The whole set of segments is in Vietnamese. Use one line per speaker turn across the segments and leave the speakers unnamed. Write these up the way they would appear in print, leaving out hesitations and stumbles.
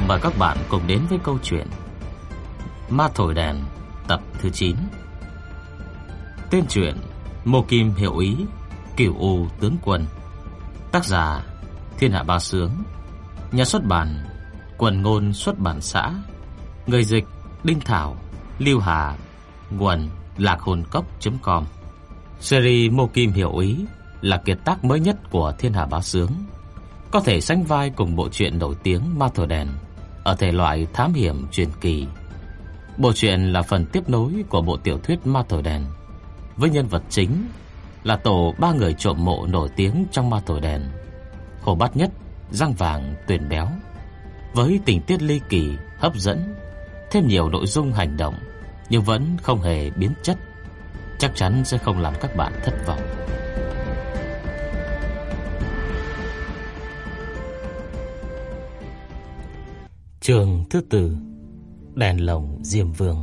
Mời các bạn cùng đến với câu chuyện Ma Thổi Đèn tập thứ 9. Tên truyện Mộ Kim Hiệu Ý, Cửu U Tướng Quân. Tác giả Thiên Hạ Ba Sướng. Nhà xuất bản Quần Ngôn Xuất bản xã. Người dịch Đinh Thảo, Lưu Hà. Nguồn LacHồn.com. Series Mộ Kim Hiệu Ý là kiệt tác mới nhất của Thiên Hạ Bá Sướng, có thể sánh vai cùng bộ truyện nổi tiếng Ma Thổi Đèn ở thể loại thám hiểm truyền kỳ. Bộ truyện là phần tiếp nối của bộ tiểu thuyết Ma Thổi Đèn, với nhân vật chính là tổ 3 người trộm mộ nổi tiếng trong Ma Thổi Đèn: Hồ Bát Nhất, Răng Vàng, Tuyền Béo. Với tình tiết ly kỳ, hấp dẫn, thêm nhiều nội dung hành động nhưng vẫn không hề biến chất, chắc chắn sẽ không làm các bạn thất vọng. Chương thứ 4: Đèn lồng Diêm Vương.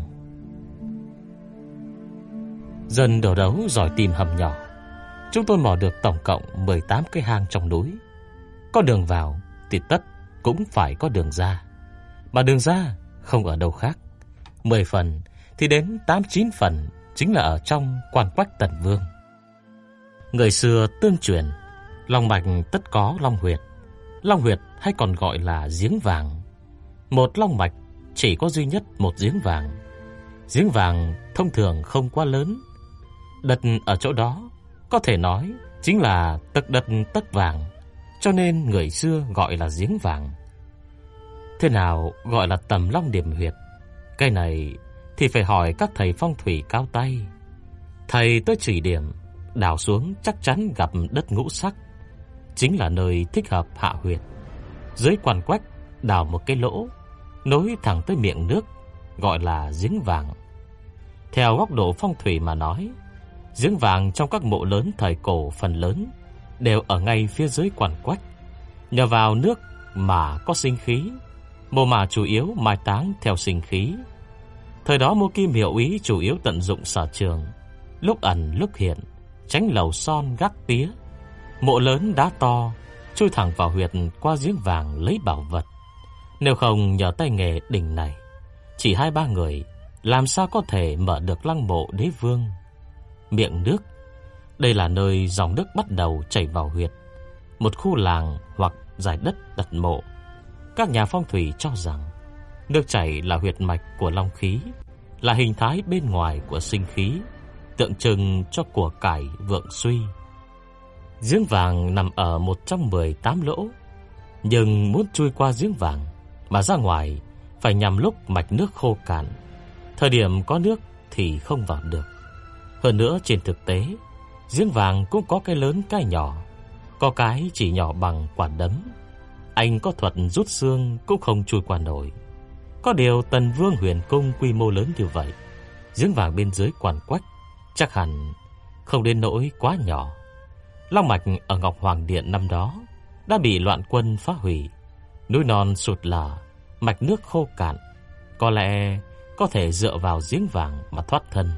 Dân đổ đấu giỏi tìm hầm nhỏ. Chúng tôi mò được tổng cộng 18 cái hang trong núi. Có đường vào thì tất cũng phải có đường ra, mà đường ra không ở đâu khác. 10 phần thì đến 8-9 phần chính là ở trong quan quách Tần Vương. Người xưa tương truyền long mạch tất có long huyệt. Long huyệt hay còn gọi là giếng vàng. Một long mạch chỉ có duy nhất một giếng vàng. Giếng vàng thông thường không quá lớn. Đất ở chỗ đó có thể nói chính là tấc đất tấc vàng, cho nên người xưa gọi là giếng vàng. Thế nào gọi là tầm long điểm huyệt? Cái này thì phải hỏi các thầy phong thủy cao tay. Thầy tới chỉ điểm, đào xuống chắc chắn gặp đất ngũ sắc, chính là nơi thích hợp hạ huyệt. Dưới quan quách đào một cái lỗ nối thẳng tới miệng nước, gọi là giếng vàng. Theo góc độ phong thủy mà nói, giếng vàng trong các mộ lớn thời cổ phần lớn đều ở ngay phía dưới quan quách. Nhờ vào nước mà có sinh khí, mộ mả chủ yếu mai táng theo sinh khí. Thời đó Mộ Kim Hiệu Ý chủ yếu tận dụng sở trường, lúc ẩn lúc hiện, tránh lầu son gác tía. Mộ lớn đá to chui thẳng vào huyệt qua giếng vàng lấy bảo vật. Nếu không nhờ tay nghề đỉnh này, chỉ 2-3 người làm sao có thể mở được lăng mộ đế vương. Miệng nước, đây là nơi dòng nước bắt đầu chảy vào huyệt, một khu làng hoặc dải đất đặt mộ. Các nhà phong thủy cho rằng nước chảy là huyệt mạch của long khí, là hình thái bên ngoài của sinh khí, tượng trưng cho của cải vượng suy. Giếng vàng nằm ở một trong 18 lỗ, nhưng muốn chui qua giếng vàng mà ra ngoài phải nhằm lúc mạch nước khô cạn. Thời điểm có nước thì không vào được. Hơn nữa trên thực tế, giếng vàng cũng có cái lớn cái nhỏ, có cái chỉ nhỏ bằng quả đấm. Anh có thuật rút xương cũng không chui qua nổi. Có điều Tần Vương Huyền Cung quy mô lớn như vậy, giếng vàng bên dưới quan quách chắc hẳn không đến nỗi quá nhỏ. Long mạch ở Ngọc Hoàng Điện năm đó đã bị loạn quân phá hủy, núi non sụt lở, mạch nước khô cạn, có lẽ có thể dựa vào giếng vàng mà thoát thân.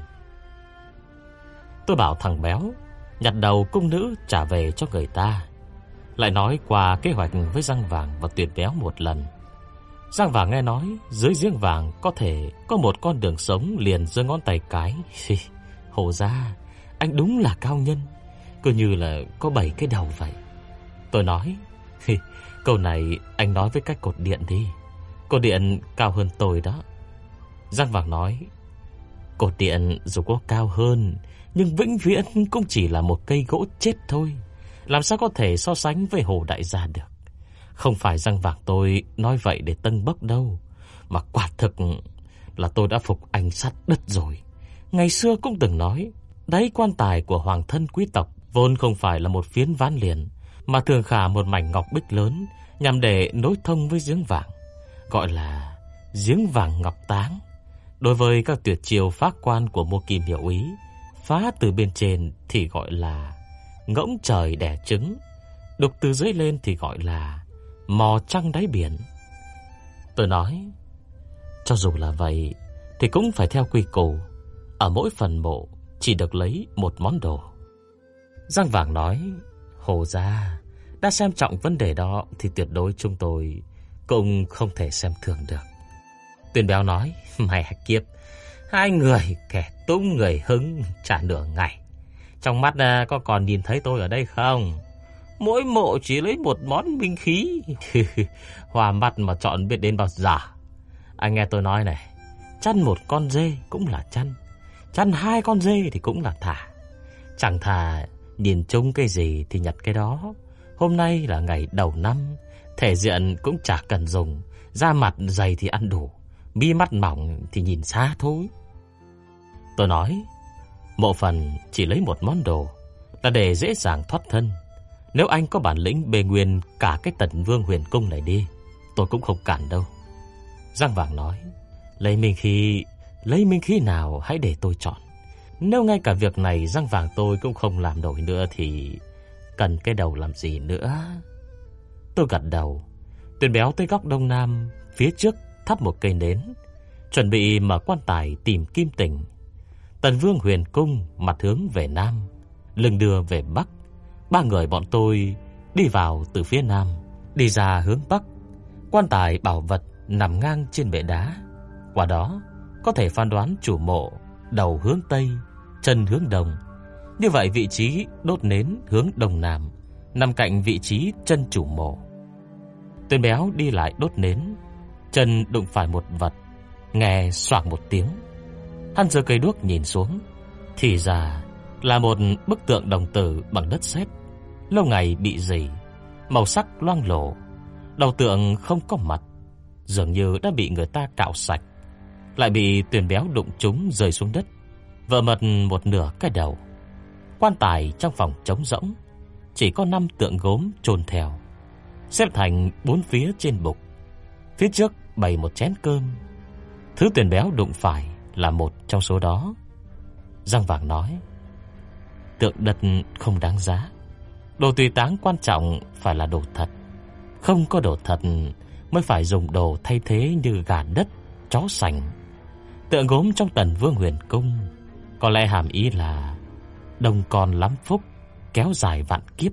Tôi bảo thằng béo nhặt đầu cung nữ trả về cho người ta, lại nói qua kế hoạch với Răng Vàng và Tuyền Béo một lần. Răng Vàng nghe nói dưới giếng vàng có thể có một con đường sống liền giơ ngón tay cái. Hổ ra, anh đúng là cao nhân, cứ như là có 7 cái đầu vậy. Tôi nói, câu này anh nói với cái cột điện đi, cột điện cao hơn tôi đó. Răng Vàng nói, cột điện dù có cao hơn nhưng vĩnh viễn cũng chỉ là một cây gỗ chết thôi, làm sao có thể so sánh với Hồ đại gia được. Không phải Răng Vàng tôi nói vậy để tâng bốc đâu, mà quả thực là tôi đã phục anh sát đất rồi. Ngày xưa cũng từng nói, đáy quan tài của hoàng thân quý tộc vốn không phải là một phiến ván liền, mà thường khả một mảnh ngọc bích lớn nhằm để nối thông với giếng vàng, gọi là giếng vàng ngọc táng. Đối với các tuyệt chiêu phá quan của Mộ Kim Hiệu Ý, phá từ bên trên thì gọi là ngỗng trời đẻ trứng, đục từ dưới lên thì gọi là mò trăng đáy biển. Tôi nói, cho dù là vậy thì cũng phải theo quy củ, ở mỗi phần mộ chỉ được lấy một món đồ. Răng Vàng nói, Hồ gia đã xem trọng vấn đề đó thì tuyệt đối chúng tôi cũng không thể xem thường được. Tuyên Béo nói, mẹ kiếp, hai người kẻ tung người hứng chả nửa ngày. Trong mắt có còn nhìn thấy tôi ở đây không? Mỗi mộ chỉ lấy một món binh khí. Hoa mắt mà chọn biết đến bao giờ. Anh nghe tôi nói này, chăn một con dê cũng là chăn, chăn hai con dê thì cũng là thả. Chẳng thà nhìn chung cái gì thì nhặt cái đó. Hôm nay là ngày đầu năm, thể diện cũng chả cần dùng, da mặt dày thì ăn đủ, mi mắt mỏng thì nhìn xa thôi. Tôi nói, mộ phần chỉ lấy một món đồ là để dễ dàng thoát thân. Nếu anh có bản lĩnh bề nguyên cả cái Tần Vương Huyền Cung này đi, tôi cũng không cản đâu. Giang Vàng nói, lấy minh khí nào hãy để tôi chọn. Nếu ngay cả việc này Giang Vàng tôi cũng không làm nổi nữa thì cần cái đầu làm gì nữa. Tôi gật đầu. Tuyên Béo tới góc đông nam, phía trước thắp một cây nến, chuẩn bị mở quan tài tìm kim tình. Tần Vương Huyền Cung mặt hướng về nam, lưng đưa về bắc. Ba người bọn tôi đi vào từ phía nam, đi ra hướng bắc. Quan tài bảo vật nằm ngang trên bệ đá. Qua đó có thể phán đoán chủ mộ đầu hướng tây, chân hướng đông. Như vậy vị trí đốt nến hướng đông nam, nằm cạnh vị trí chân chủ mộ. Tuyên Béo đi lại đốt nến, chân đụng phải một vật, nghe xoạc một tiếng. Hắn giơ cây đuốc nhìn xuống, thì ra là một bức tượng đồng tử bằng đất sét, lâu ngày bị rỉ, màu sắc loang lổ. Đầu tượng không có mặt, dường như đã bị người ta cạo sạch, lại bị Tuyên Béo đụng trúng rơi xuống đất, vỡ mật một nửa cái đầu. Quan tài trong phòng trống rỗng, chỉ có 5 tượng gốm chôn theo, xếp thành 4 phía trên bục. Phía trước bày một chén cơm. Thứ Tuyên Béo đụng phải là một trong số đó. Giang Vàng nói, tượng đất không đáng giá, đồ tùy táng quan trọng phải là đồ thật. Không có đồ thật mới phải dùng đồ thay thế như gà đất, chó sành. Tượng gốm trong Tần Vương Huyền Cung có lẽ hàm ý là đông con lắm phúc, kéo dài vạn kiếp.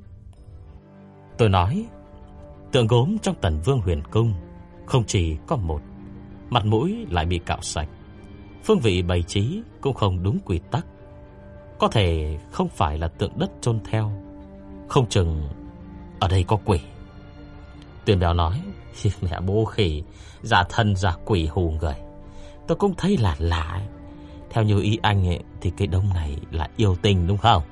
Tôi nói, tượng gốm trong Tần Vương Huyền Cung không chỉ có một, mặt mũi lại bị cạo sạch, phương vị bày trí cũng không đúng quy tắc. Có thể không phải là tượng đất chôn theo, không chừng ở đây có quỷ. Tuyên Béo nói, mẹ bố khỉ, giả thân giả quỷ hù người. Tôi cũng thấy là lạ. Theo như ý anh ấy, thì cái đống này là yêu tình đúng không?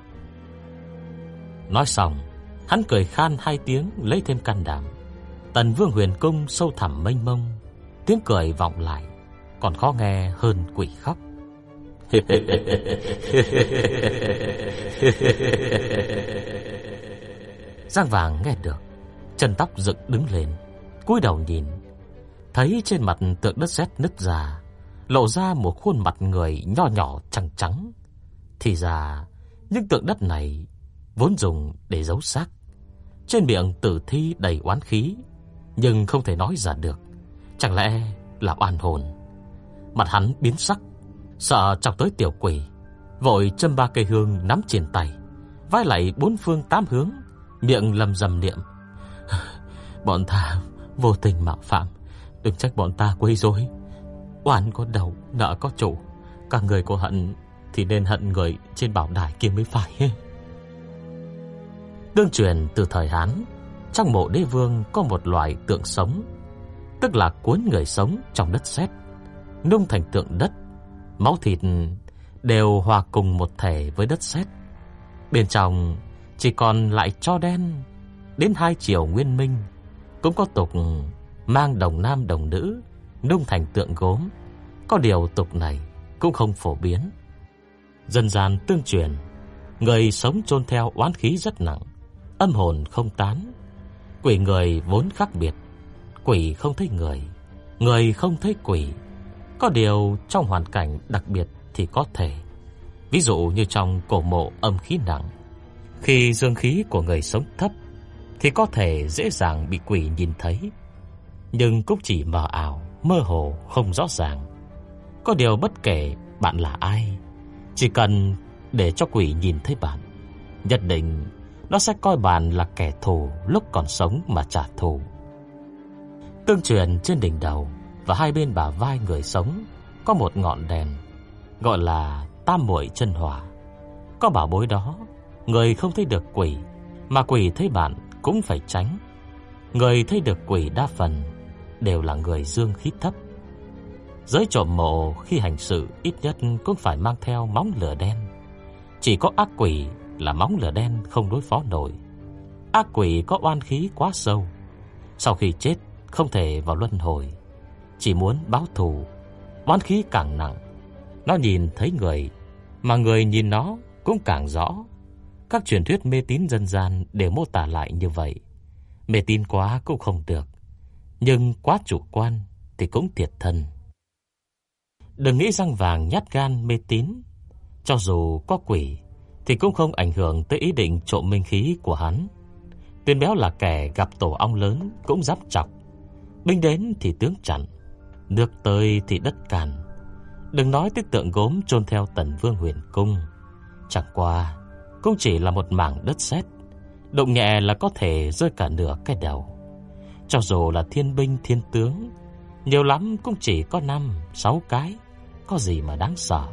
Nói xong, hắn cười khan 2 tiếng lấy thêm can đảm. Tần Vương Huyền Cung sâu thẳm mênh mông, tiếng cười vọng lại còn khó nghe hơn quỷ khóc. Giang Vàng nghe được, chân tóc dựng đứng lên, cúi đầu nhìn, thấy trên mặt tượng đất sét nứt ra, lộ ra một khuôn mặt người nho nhỏ trắng trắng. Thì ra những tượng đất này vốn dùng để giấu xác. Trên miệng tử thi đầy oán khí, nhưng không thể nói ra được. Chẳng lẽ là oan hồn? Mặt hắn biến sắc, sợ chọc tới tiểu quỷ, vội châm 3 cây hương nắm trên tay, vái lại 4 phương 8 hướng, miệng lầm rầm niệm: bọn ta vô tình mạo phạm, đừng trách bọn ta quấy rối. Oan có đầu, nợ có chủ, cả người có hận thì nên hận người trên bảo đài kia mới phải. Tương truyền từ thời Hán, trong mộ đế vương có một loại tượng sống, tức là cuốn người sống trong đất sét, nung thành tượng đất, máu thịt đều hòa cùng một thể với đất sét. Bên trong chỉ còn lại tro đen. Đến 2 triều Nguyên Minh cũng có tục mang đồng nam đồng nữ nung thành tượng gốm. Có điều tục này cũng không phổ biến. Dân gian tương truyền, người sống chôn theo oán khí rất nặng, âm hồn không tán. Quỷ người vốn khác biệt, quỷ không thấy người, người không thấy quỷ. Có điều trong hoàn cảnh đặc biệt thì có thể. Ví dụ như trong cổ mộ âm khí nặng, khi dương khí của người sống thấp thì có thể dễ dàng bị quỷ nhìn thấy, nhưng cũng chỉ mờ ảo, mơ hồ, không rõ ràng. Có điều bất kể bạn là ai, chỉ cần để cho quỷ nhìn thấy bạn, nhất định nó sẽ coi bạn là kẻ thù lúc còn sống mà trả thù. Tương truyền trên đỉnh đầu và hai bên bả vai người sống có một ngọn đèn, gọi là Tam Muội Chân Hỏa. Có bảo bối đó, người không thấy được quỷ, mà quỷ thấy bạn cũng phải tránh. Người thấy được quỷ đa phần đều là người dương khí thấp. Giới trộm mộ khi hành sự ít nhất cũng phải mang theo móng lửa đen. Chỉ có ác quỷ là móng lửa đen không đối phó nổi. Ác quỷ có oan khí quá sâu, sau khi chết không thể vào luân hồi, chỉ muốn báo thù. Oán khí càng nặng, nó nhìn thấy người, mà người nhìn nó cũng càng rõ. Các truyền thuyết mê tín dân gian đều mô tả lại như vậy. Mê tín quá cũng không được, nhưng quá chủ quan thì cũng thiệt thân. Đừng nghĩ Răng Vàng nhát gan mê tín. Cho dù có quỷ thì cũng không ảnh hưởng tới ý định trộm minh khí của hắn. Tuyên Béo là kẻ gặp tổ ong lớn cũng dám chọc. Binh đến thì tướng chặn, nước tới thì đất càn. Đừng nói tới tượng gốm chôn theo Tần Vương Huyền Cung, chẳng qua cũng chỉ là một mảng đất sét, động nhẹ là có thể rơi cả nửa cái đầu. Cho dù là thiên binh thiên tướng, nhiều lắm cũng chỉ có 5-6 cái, có gì mà đáng sợ.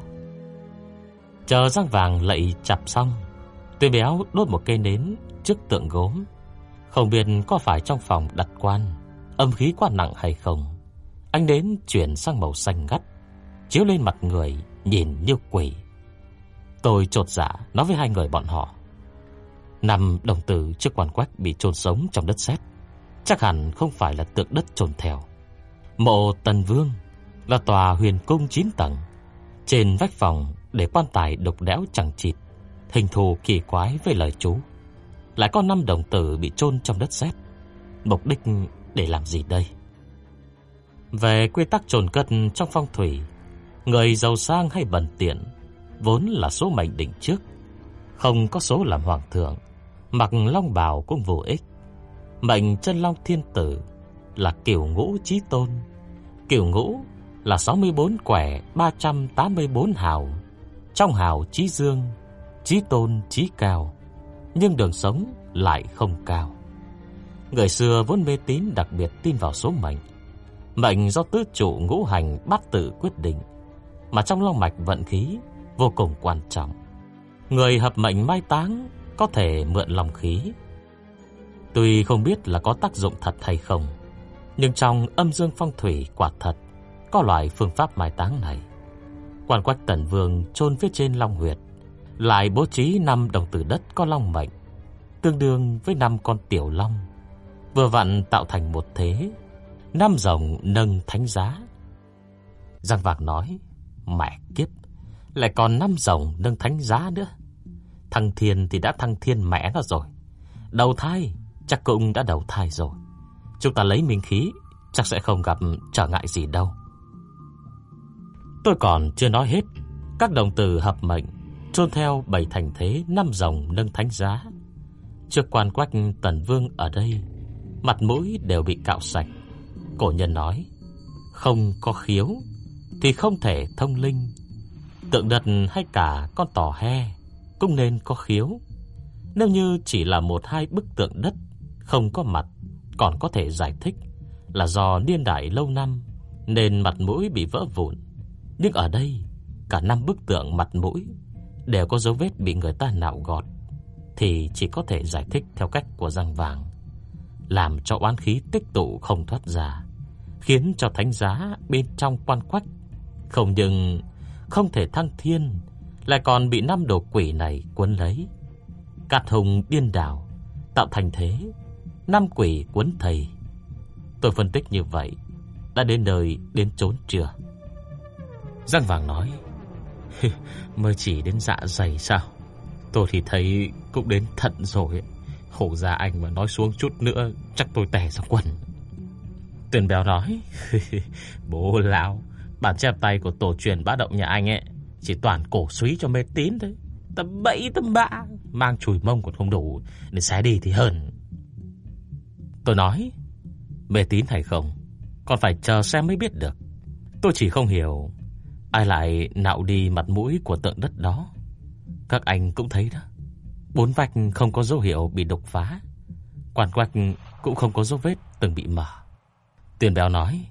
Chờ Răng Vàng lạy chặp xong, Tuyên Béo đốt một cây nến trước tượng gốm. Không biết có phải trong phòng đặt quan âm khí quá nặng hay không, ánh nến chuyển sang màu xanh ngắt, chiếu lên mặt người nhìn như quỷ. Tôi chột dạ nói với hai người bọn họ, 5 đồng tử trước quan quách bị chôn sống trong đất sét, chắc hẳn không phải là tượng đất chôn theo. Mộ Tần Vương là tòa huyền cung 9 tầng, trên vách phòng để quan tài độc đẽo chẳng chịt, hình thù kỳ quái với lời chú. Lại có 5 đồng tử bị chôn trong đất sét, mục đích để làm gì đây? Về quy tắc chôn cất trong phong thủy, người giàu sang hay bần tiện vốn là số mệnh định trước, không có số làm hoàng thượng, mặc long bào cũng vô ích. Mệnh Chân Long Thiên Tử là Cửu Ngũ Chí Tôn. Cửu Ngũ là 64 quẻ 384 hào, trong hào chí dương, chí tôn chí cao, nhưng đường sống lại không cao. Người xưa vốn mê tín đặc biệt tin vào số mệnh. Mệnh do tứ trụ ngũ hành bát tự quyết định, mà trong long mạch vận khí vô cùng quan trọng. Người hợp mệnh mai táng có thể mượn long khí. Tuy không biết là có tác dụng thật hay không, nhưng trong âm dương phong thủy quả thật có loại phương pháp mai táng này. Quan quách Tần Vương chôn phía trên long huyệt, lại bố trí 5 đồng tử đất có long mệnh, tương đương với 5 con tiểu long, vừa vặn tạo thành một thế 5 rồng nâng thánh giá. Răng Vàng nói, mẹ kiếp, lại còn 5 rồng nâng thánh giá nữa. Thăng thiên thì đã thăng thiên mẹ nó rồi, đầu thai chắc cũng đã đầu thai rồi. Chúng ta lấy minh khí chắc sẽ không gặp trở ngại gì đâu. Tôi còn chưa nói hết. Các đồng tử hợp mệnh chôn theo 7 thành thế 5 rồng nâng thánh giá. Trước quan quách Tần Vương ở đây, mặt mũi đều bị cạo sạch. Cổ nhân nói, không có khiếu thì không thể thông linh. Tượng đất hay cả con tò he cũng nên có khiếu. Nếu như chỉ là 1-2 bức tượng đất không có mặt, còn có thể giải thích là do niên đại lâu năm nên mặt mũi bị vỡ vụn. Nhưng ở đây, cả 5 bức tượng mặt mũi đều có dấu vết bị người ta nạo gọt, thì chỉ có thể giải thích theo cách của Răng Vàng, làm cho oán khí tích tụ không thoát ra, khiến cho thánh giá bên trong quan quách không những không thể thăng thiên, lại còn bị 5 đồ quỷ này cuốn lấy. Cát hùng điên đảo, tạo thành thế 5 quỷ cuốn thầy. Tôi phân tích như vậy đã đến nơi đến chốn chưa? Răng Vàng nói, mới chỉ đến dạ dày sao? Tôi thì thấy cũng đến thận rồi. Hổ ra anh mà nói xuống chút nữa chắc tôi tè ra quần. Tuyền Béo nói, bố lão, bản chép tay của tổ truyền bá động nhà anh ấy chỉ toàn cổ suý cho mê tín thôi. Tầm bậy tầm bạ, mang chùi mông còn không đủ, để xé đi thì hơn. Tôi nói, mê tín hay không còn phải chờ xem mới biết được. Tôi chỉ không hiểu ai lại nạo đi mặt mũi của tượng đất đó. Các anh cũng thấy đó, 4 vách không có dấu hiệu bị đục phá, quan quách cũng không có dấu vết từng bị mở. Tuyền Béo nói: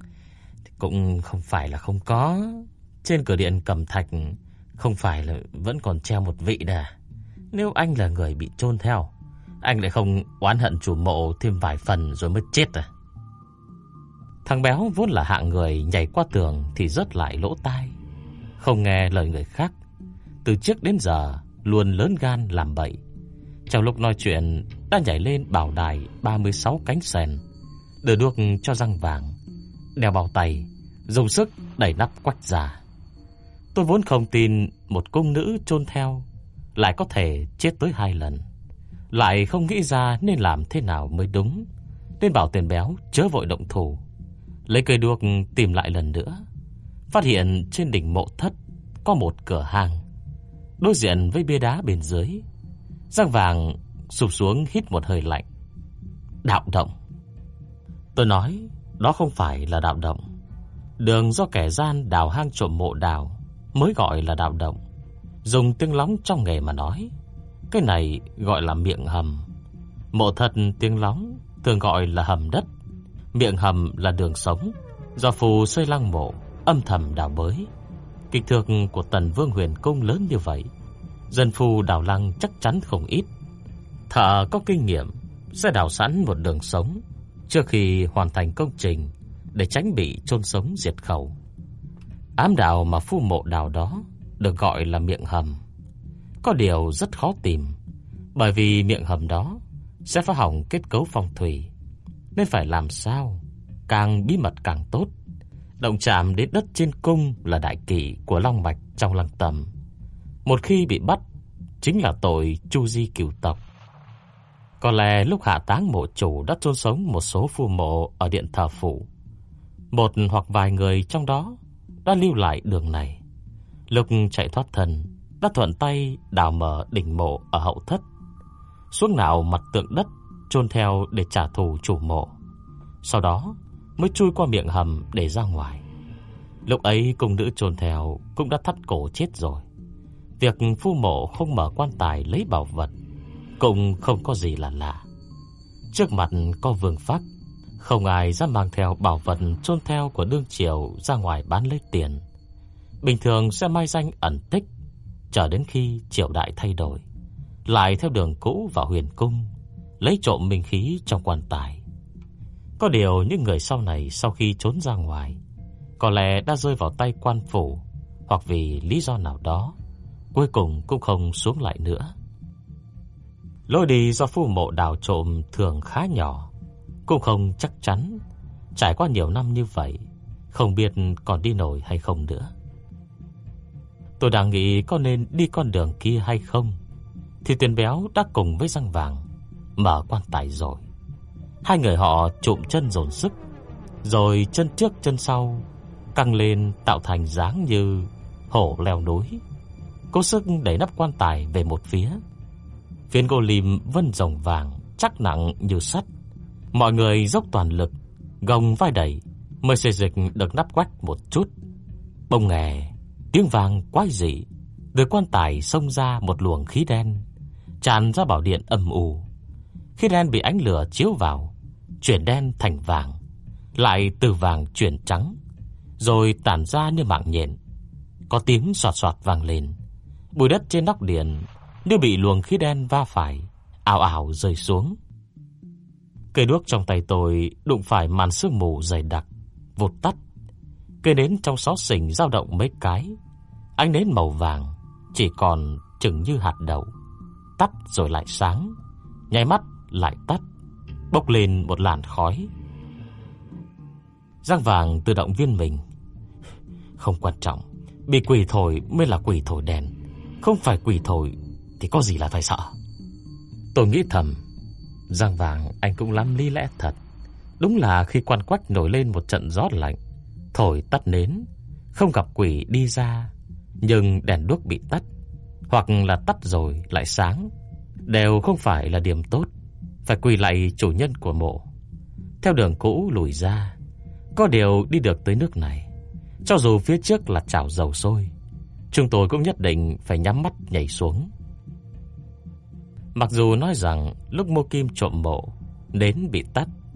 Cũng không phải là không có. Trên cửa điện Cẩm Thạch không phải là vẫn còn treo một vị đà. Nếu anh là người bị chôn theo, anh lại không oán hận chủ mộ thêm vài phần rồi mới chết à? Thằng Béo vốn là hạng người nhảy qua tường thì rớt lại lỗ tai, không nghe lời người khác. Từ trước đến giờ luôn lớn gan làm bậy. Trong lúc nói chuyện đã nhảy lên bảo đài 36 cánh sèn, đưa đuốc cho răng vàng, đeo bao tay, dùng sức đẩy nắp quách ra. Tôi vốn không tin một cung nữ chôn theo lại có thể chết tới 2 lần, lại không nghĩ ra nên làm thế nào mới đúng, nên bảo Tuyền Béo chớ vội động thủ. Lấy cây đuốc tìm lại lần nữa, phát hiện trên đỉnh mộ thất có một cửa hang đối diện với bia đá bên dưới. Răng vàng sụp xuống hít một hơi lạnh. Đạo động. Tôi nói đó không phải là đạo động. Đường do kẻ gian đào hang trộm mộ đào mới gọi là đạo động. Dùng tiếng lóng trong nghề mà nói, cái này gọi là miệng hầm. Mộ thật tiếng lóng thường gọi là hầm đất. Miệng hầm là đường sống do phù xây lăng mộ âm thầm đào bới. Kích thước của Tần Vương Huyền Cung lớn như vậy, dân phu đào lăng chắc chắn không ít. Thợ có kinh nghiệm sẽ đào sẵn một đường sống trước khi hoàn thành công trình, để tránh bị chôn sống diệt khẩu. Ám đạo mà phu mộ đào đó được gọi là miệng hầm. Có điều rất khó tìm, bởi vì miệng hầm đó sẽ phá hỏng kết cấu phong thủy, nên phải làm sao càng bí mật càng tốt. Động chạm đến đất trên cung là đại kỵ của long mạch trong Lăng Tầm. Một khi bị bắt, chính là tội chu di cửu tộc. Có lẽ lúc hạ táng mộ chủ đã chôn sống một số phu mộ ở điện thờ phủ. Một hoặc vài người trong đó đã lưu lại đường này. Lúc chạy thoát thân đã thuận tay đào mở đỉnh mộ ở hậu thất, xuống nạo mặt tượng đất chôn theo để trả thù chủ mộ. Sau đó mới chui qua miệng hầm để ra ngoài. Lúc ấy cung nữ chôn theo cũng đã thắt cổ chết rồi. Việc phu mộ không mở quan tài lấy bảo vật cũng không có gì là lạ. Trước mặt có vương phác, không ai dám mang theo bảo vật chôn theo của đương triều ra ngoài bán lấy tiền. Bình thường sẽ mai danh ẩn tích, chờ đến khi triều đại thay đổi, lại theo đường cũ vào huyền cung lấy trộm minh khí trong quan tài. Có điều những người sau này sau khi trốn ra ngoài, có lẽ đã rơi vào tay quan phủ, hoặc vì lý do nào đó cuối cùng cũng không xuống lại nữa. Lối đi do phu mộ đào trộm thường khá nhỏ, cũng không chắc chắn. Trải qua nhiều năm như vậy, không biết còn đi nổi hay không nữa. Tôi đang nghĩ có nên đi con đường kia hay không, thì Tuyền Béo đã cùng với Răng Vàng mở quan tài rồi. Hai người họ trụm chân dồn sức, rồi chân trước chân sau căng lên tạo thành dáng như hổ leo núi, cố sức đẩy nắp quan tài về một phía. Phiến gỗ lim vân rồng vàng chắc nặng như sắt. Mọi người dốc toàn lực gồng vai đẩy mới xê dịch được nắp quách một chút. Bông nghè, tiếng vàng quái dị, từ quan tài xông ra một luồng khí đen, tràn ra bảo điện âm u. Khí đen bị ánh lửa chiếu vào, chuyển đen thành vàng, lại từ vàng chuyển trắng, rồi tản ra như mạng nhện. Có tiếng xoạt xoạt vang lên. Bụi đất trên nóc điện như bị luồng khí đen va phải, ào ào rơi xuống. Cây đuốc trong tay tôi đụng phải màn sương mù dày đặc, vụt tắt. Cây nến trong xó xỉnh dao động mấy cái. Ánh nến màu vàng chỉ còn chừng như hạt đậu, tắt rồi lại sáng, nháy mắt lại tắt, bốc lên một làn khói. Răng Vàng tự động viên mình: không quan trọng, bị quỷ thổi mới là quỷ thổi đèn, không phải quỷ thổi thì có gì là phải sợ. Tôi nghĩ thầm, Răng Vàng anh cũng lắm lý lẽ thật. Đúng là khi quan quách nổi lên một trận gió lạnh, thổi tắt nến, không gặp quỷ đi ra, nhưng đèn đuốc bị tắt, hoặc là tắt rồi lại sáng, đều không phải là điểm tốt. Phải quỳ lại chủ nhân của mộ, theo đường cũ lùi ra. Có điều đi được tới nước này, cho dù phía trước là chảo dầu sôi, chúng tôi cũng nhất định phải nhắm mắt nhảy xuống. Mặc dù nói rằng lúc Mô Kim trộm mộ nến bị tắt,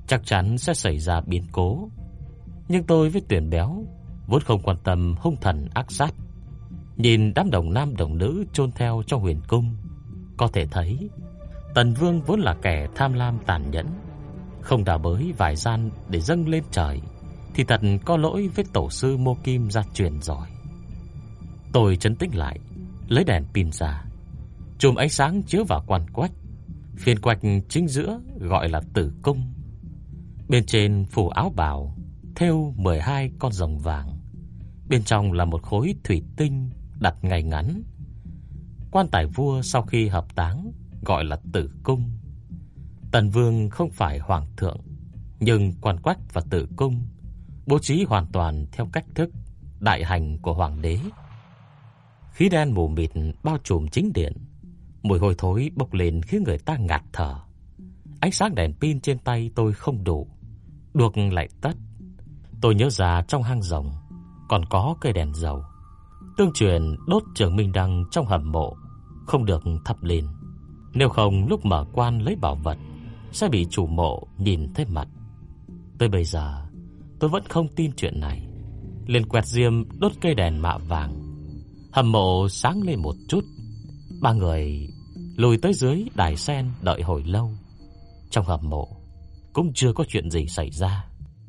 chắc chắn sẽ xảy ra biến cố. Nhưng tôi với Tuyền Béo vốn không quan tâm hung thần ác sát. Nhìn đám đồng nam đồng nữ chôn theo trong huyền cung, có thể thấy Tần Vương vốn là kẻ tham lam tàn nhẫn, không đào bới vài gian để dâng lên trời thì thật có lỗi với tổ sư Mô Kim gia truyền rồi. Tôi trấn tĩnh lại, lấy đèn pin ra, chùm ánh sáng chiếu vào quan quách. Phiên quách chính giữa gọi là tử cung. Bên trên phủ áo bào thêu 12 con rồng vàng. Bên trong là một khối thủy tinh đặt ngay ngắn. Quan tài vua sau khi hợp táng gọi là tử cung. Tần Vương không phải hoàng thượng, nhưng quan quách và tử cung bố trí hoàn toàn theo cách thức đại hành của hoàng đế. Khí đen mù mịt bao trùm chính điện, mùi hôi thối bốc lên khiến người ta ngạt thở. Ánh sáng đèn pin trên tay tôi không đủ, đuốc lại tắt. Tôi nhớ ra trong hang rồng còn có cây đèn dầu. Tương truyền đốt trường minh đăng trong hầm mộ không được thắp lên, nếu không lúc mở quan lấy bảo vật sẽ bị chủ mộ nhìn thấy mặt. Tới bây giờ tôi vẫn không tin chuyện này. Liền quẹt diêm đốt cây đèn mạ vàng. Hầm mộ sáng lên một chút. Ba người lùi tới dưới đài sen đợi hồi lâu. Trong hầm mộ cũng chưa có chuyện gì xảy ra.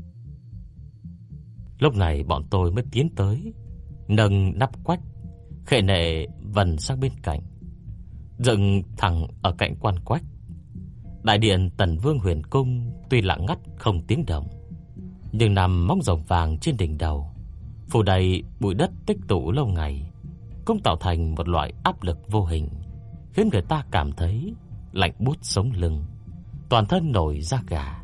Lúc này bọn tôi mới tiến tới, nâng nắp quách, khệ nệ vần sang bên cạnh, dựng thẳng ở cạnh quan quách. Đại điện Tần Vương huyền cung tuy lặng ngắt không tiếng động, nhưng nằm móng rồng vàng trên đỉnh đầu, phủ đầy bụi đất tích tụ lâu ngày, cũng tạo thành một loại áp lực vô hình, khiến người ta cảm thấy lạnh buốt sống lưng, toàn thân nổi da gà.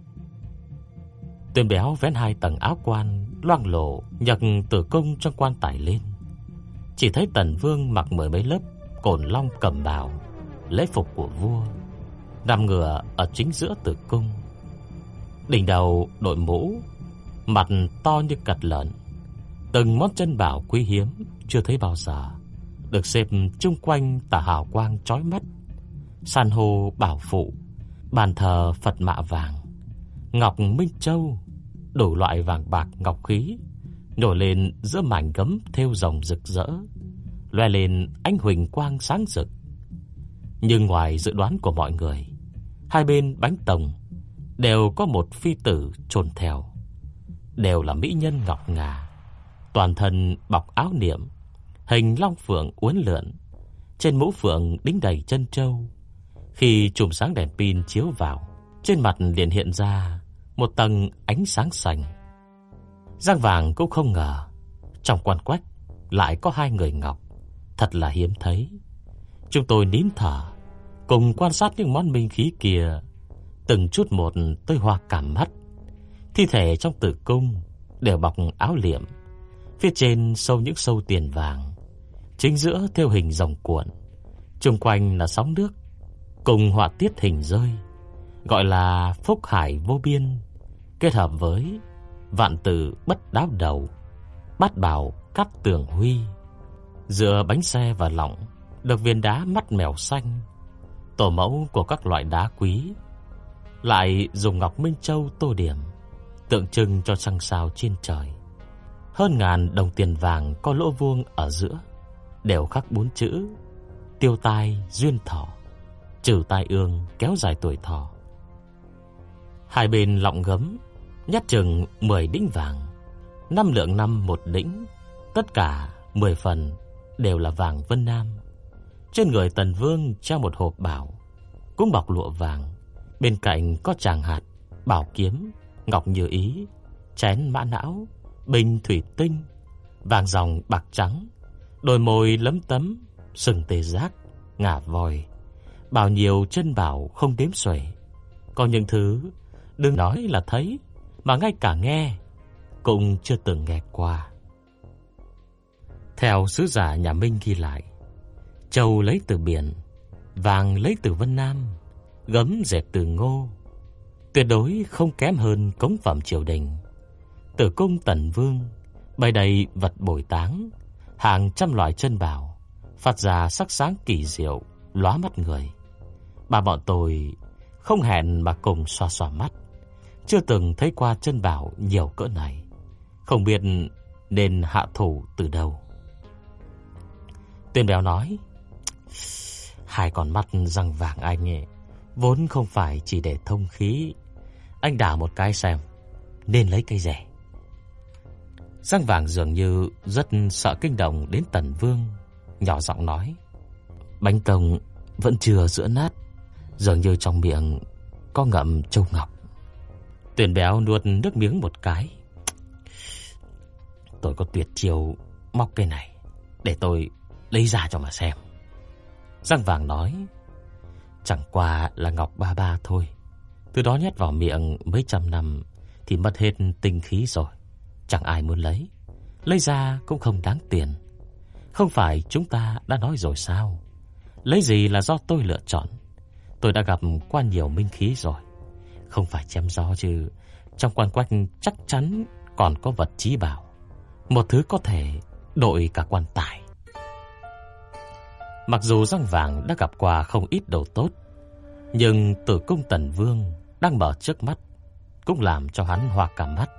Tuyền Béo vén 2 tầng áo quan loang lổ nhấc tử cung trong quan tài lên. Chỉ thấy Tần Vương mặc 10 mấy lớp cổn long cầm bào, lễ phục của vua, nằm ngửa ở chính giữa tử cung. Đỉnh đầu đội mũ, mặt to như cật lợn, từng món chân bảo quý hiếm chưa thấy bao giờ được xếp chung quanh tà hào quang chói mắt. San hô bảo phụ, bàn thờ Phật mạ vàng, ngọc minh châu, đủ loại vàng bạc ngọc khí nổi lên giữa mảnh gấm thêu rồng rực rỡ, loe lên ánh huỳnh quang sáng rực. Nhưng ngoài dự đoán của mọi người, hai bên bánh tồng đều có một phi tử chôn theo, đều là mỹ nhân ngọc ngà, toàn thân bọc áo niệm, hình long phượng uốn lượn, trên mũ phượng đính đầy chân châu. Khi chùm sáng đèn pin chiếu vào, trên mặt liền hiện ra một tầng ánh sáng xanh. Giang Vàng cũng không ngờ trong quan quách lại có 2 người ngọc, thật là hiếm thấy. Chúng tôi nín thở, cùng quan sát những món minh khí kia, từng chút một tôi hoa cảm mắt. Thi thể trong tử cung đều bọc áo liệm, phía trên sâu những sâu tiền vàng, chính giữa thêu hình rồng cuộn, chung quanh là sóng nước cùng họa tiết hình rơi, gọi là phúc hải vô biên, kết hợp với vạn tử bất đáo đầu, bát bảo cát tường huy. Giữa bánh xe và lọng được viên đá mắt mèo xanh, tổ mẫu của các loại đá quý, lại dùng ngọc minh châu tô điểm, tượng trưng cho trăng sao trên trời. Hơn ngàn đồng tiền vàng có lỗ vuông ở giữa, đều khắc 4 chữ: tiêu tai duyên thọ, trừ tai ương kéo dài tuổi thọ. Hai bên lọng gấm nhát chừng 10 đĩnh vàng, 5 lượng năm một đĩnh, tất cả 10 phần đều là vàng Vân Nam. Trên người Tần Vương treo một hộp bảo, cũng bọc lụa vàng, bên cạnh có tràng hạt, bảo kiếm, ngọc như ý, chén mã não, bình thủy tinh, vàng ròng bạc trắng, đôi môi lấm tấm, sừng tê giác, ngà voi, bao nhiêu chân bảo không đếm xuể. Có những thứ đừng nói là thấy, mà ngay cả nghe cũng chưa từng nghe qua. Theo sứ giả nhà Minh ghi lại, châu lấy từ biển, vàng lấy từ Vân Nam, gấm dệt từ Ngô, tuyệt đối không kém hơn cống phẩm triều đình. Tử cung Tần Vương bày đầy vật bồi táng, hàng trăm loại chân bảo, phát ra sắc sáng kỳ diệu, lóa mắt người. Bà bọn tôi không hẹn mà cùng xoa xoa mắt, chưa từng thấy qua chân bảo nhiều cỡ này, không biết nên hạ thủ từ đâu. Tuyên Béo nói: hai con mắt răng vàng anh ấy vốn không phải chỉ để thông khí. Anh đảo một cái xem nên lấy cây rẻ. Răng vàng dường như rất sợ kinh động đến Tần Vương, nhỏ giọng nói: bánh tông vẫn chưa giữa nát, dường như trong miệng có ngậm châu ngọc. Tuyển Béo nuốt nước miếng một cái: tôi có tuyệt chiêu móc cây này, để tôi lấy ra cho mà xem. Răng vàng nói: chẳng qua là ngọc ba ba thôi, từ đó nhét vào miệng mấy trăm năm thì mất hết tinh khí rồi, chẳng ai muốn lấy. Lấy ra cũng không đáng tiền. Không phải chúng ta đã nói rồi sao? Lấy gì là do tôi lựa chọn. Tôi đã gặp qua nhiều minh khí rồi, không phải chém gió chứ. Trong quan quách chắc chắn còn có vật chí bảo, một thứ có thể đội cả quan tài. Mặc dù răng vàng đã gặp qua không ít đồ tốt, nhưng Tử cung Tần Vương đang mở trước mắt cũng làm cho hắn hoa cả mắt.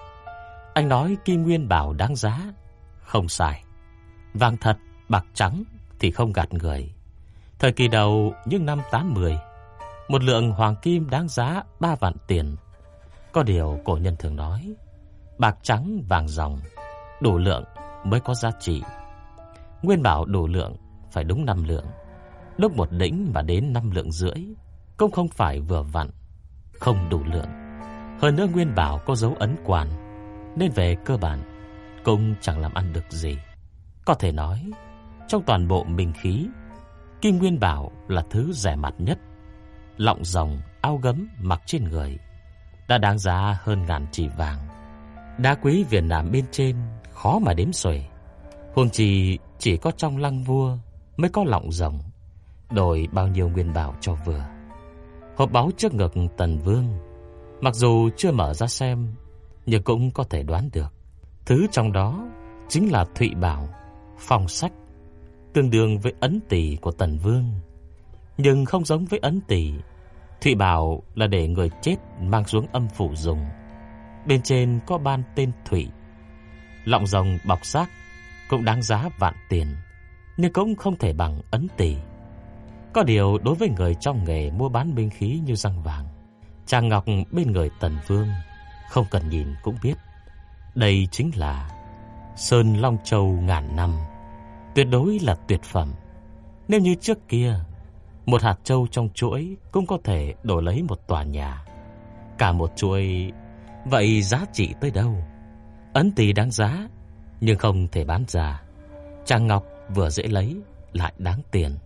Anh nói kim nguyên bảo đáng giá, không sai. Vàng thật, bạc trắng thì không gạt người. Thời kỳ đầu những năm 80, một lượng hoàng kim đáng giá 3 vạn tiền. Có điều cổ nhân thường nói, bạc trắng vàng ròng, đủ lượng mới có giá trị. Nguyên bảo đủ lượng phải đúng 5 lượng. Lúc một đỉnh mà đến 5 lượng rưỡi cũng không phải vừa vặn, không đủ lượng. Hơn nữa nguyên bảo có dấu ấn quan, nên về cơ bản cũng chẳng làm ăn được gì. Có thể nói, trong toàn bộ minh khí, kim nguyên bảo là thứ rẻ mạt nhất. Lọng rồng, áo gấm mặc trên người đã đáng giá hơn ngàn chỉ vàng. Đá quý Việt Nam bên trên khó mà đếm xuể, huống chi chỉ có trong lăng vua mới có lọng rồng, đổi bao nhiêu nguyên bảo cho vừa. Hộp báu trước ngực Tần Vương, mặc dù chưa mở ra xem, nhưng cũng có thể đoán được thứ trong đó chính là Thụy Bảo, phong sách, tương đương với ấn tỷ của Tần Vương. Nhưng không giống với ấn tỷ, Thụy Bảo là để người chết mang xuống âm phủ dùng. Bên trên có ban tên Thụy. Lọng rồng bọc xác cũng đáng giá vạn tiền, nhưng cũng không thể bằng ấn tỷ. Có điều đối với người trong nghề mua bán binh khí như răng vàng, trang ngọc bên người Tần Vương không cần nhìn cũng biết, đây chính là Sơn Long Châu ngàn năm, tuyệt đối là tuyệt phẩm. Nếu như trước kia, một hạt châu trong chuỗi cũng có thể đổi lấy một tòa nhà, cả một chuỗi, vậy giá trị tới đâu? Ấn tỷ đáng giá, nhưng không thể bán ra. Trang ngọc vừa dễ lấy, lại đáng tiền.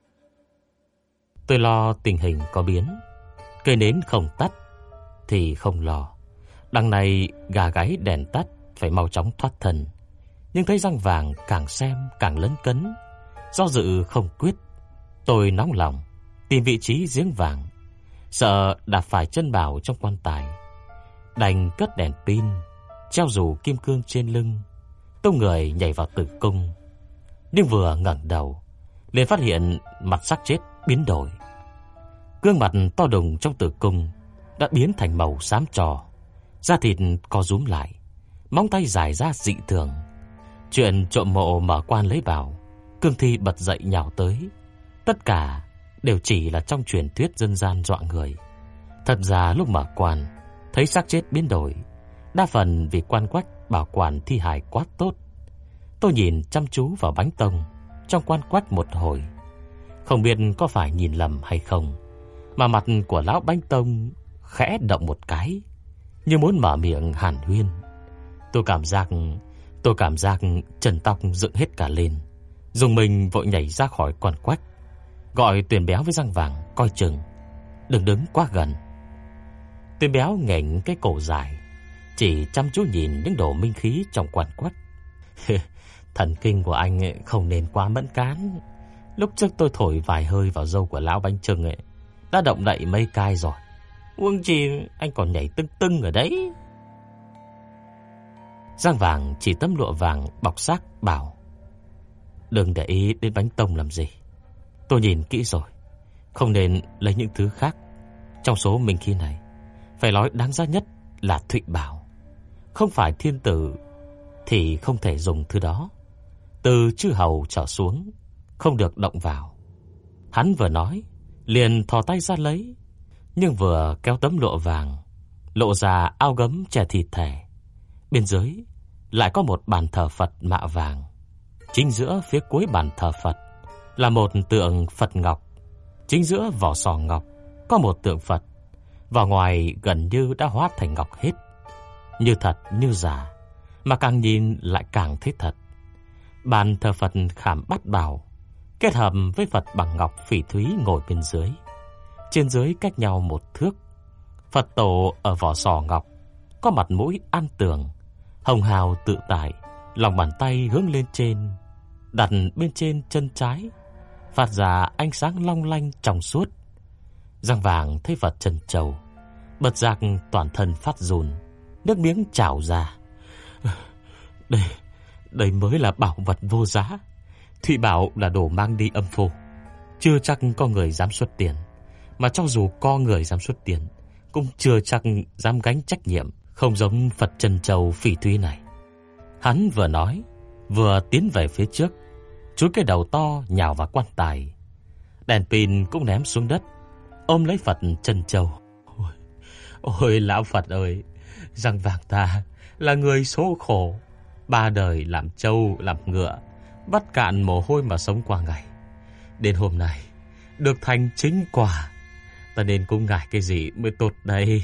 Tôi lo tình hình có biến, cây nến không tắt thì không lo. Đằng này gà gáy đèn tắt, phải mau chóng thoát thân. Nhưng thấy răng vàng càng xem càng lấn cấn, do dự không quyết. Tôi nóng lòng tìm vị trí giếng vàng, sợ đạp phải chân bảo trong quan tài. Đành cất đèn pin, treo dù kim cương trên lưng, tung người nhảy vào tử cung. Nhưng vừa ngẩng đầu, liền phát hiện mặt xác chết biến đổi. Gương mặt to đùng trong tử cung đã biến thành màu xám trò, da thịt co rúm lại, móng tay dài ra dị thường. Chuyện trộm mộ mở quan lấy bảo, cương thi bật dậy nhào tới, tất cả đều chỉ là trong truyền thuyết dân gian dọa người. Thật ra lúc mở quan, thấy xác chết biến đổi, đa phần vì quan quách bảo quản thi hài quá tốt. Tôi nhìn chăm chú vào bánh tông trong quan quách một hồi, không biết có phải nhìn lầm hay không, mà mặt của lão bánh tông khẽ động một cái, như muốn mở miệng hàn huyên. Tôi cảm giác chân tóc dựng hết cả lên, dùng mình vội nhảy ra khỏi quan quách, gọi Tuyền Béo với răng vàng coi chừng, đừng đứng quá gần. Tuyền Béo nghển cái cổ dài, chỉ chăm chú nhìn những đồ minh khí trong quan quách. Thần kinh của anh ấy không nên quá mẫn cán. Lúc trước tôi thổi vài hơi vào râu của lão bánh chưng ấy, đã động đậy mấy cai rồi. Huống chi anh còn nhảy tưng tưng ở đấy. Răng vàng chỉ tấm lụa vàng bọc xác bảo: đừng để ý đến bánh tông làm gì. Tôi nhìn kỹ rồi, không nên lấy những thứ khác. Trong số minh khí này, Phải nói đáng giá nhất là Thụy Bảo. Không phải thiên tử thì không thể dùng thứ đó. Từ chư hầu trở xuống không được động vào. Hắn vừa nói, liền thò tay ra lấy, nhưng vừa kéo tấm lụa vàng, lộ ra áo gấm che thịt thể. Bên dưới lại có một bàn thờ Phật mạ vàng. Chính giữa phía cuối bàn thờ Phật là một tượng Phật ngọc. Chính giữa vỏ sò ngọc có một tượng Phật, vỏ ngoài gần như đã hóa thành ngọc hết, như thật như giả, mà càng nhìn lại càng thấy thật. Bàn thờ Phật khảm bát bảo kết hợp với Phật bằng ngọc phỉ thúy ngồi bên dưới. Trên dưới cách nhau 1 thước. Phật tổ ở vỏ sò ngọc có mặt mũi an tường, hồng hào tự tại, lòng bàn tay hướng lên trên, đặt bên trên chân trái, phát ra ánh sáng long lanh trong suốt. Giang Vàng thấy Phật trân châu, bật giác toàn thân phát run, nước miếng trào ra. Đây mới là bảo vật vô giá. Thụy Bảo là đồ mang đi âm phủ, chưa chắc có người dám xuất tiền, mà cho dù có người dám xuất tiền cũng chưa chắc dám gánh trách nhiệm. Không giống Phật trân châu phỉ thúy này. Hắn vừa nói vừa tiến về phía trước, chúi cái đầu to nhào vào quan tài. Đèn pin cũng ném xuống đất, ôm lấy Phật trân châu. Ôi lão Phật ơi, Giang Vàng ta là người số khổ, 3 đời làm trâu làm ngựa, vắt cạn mồ hôi mà sống qua ngày. Đến hôm nay được thành chính quả, ta nên cúng ngài cái gì mới tốt đây?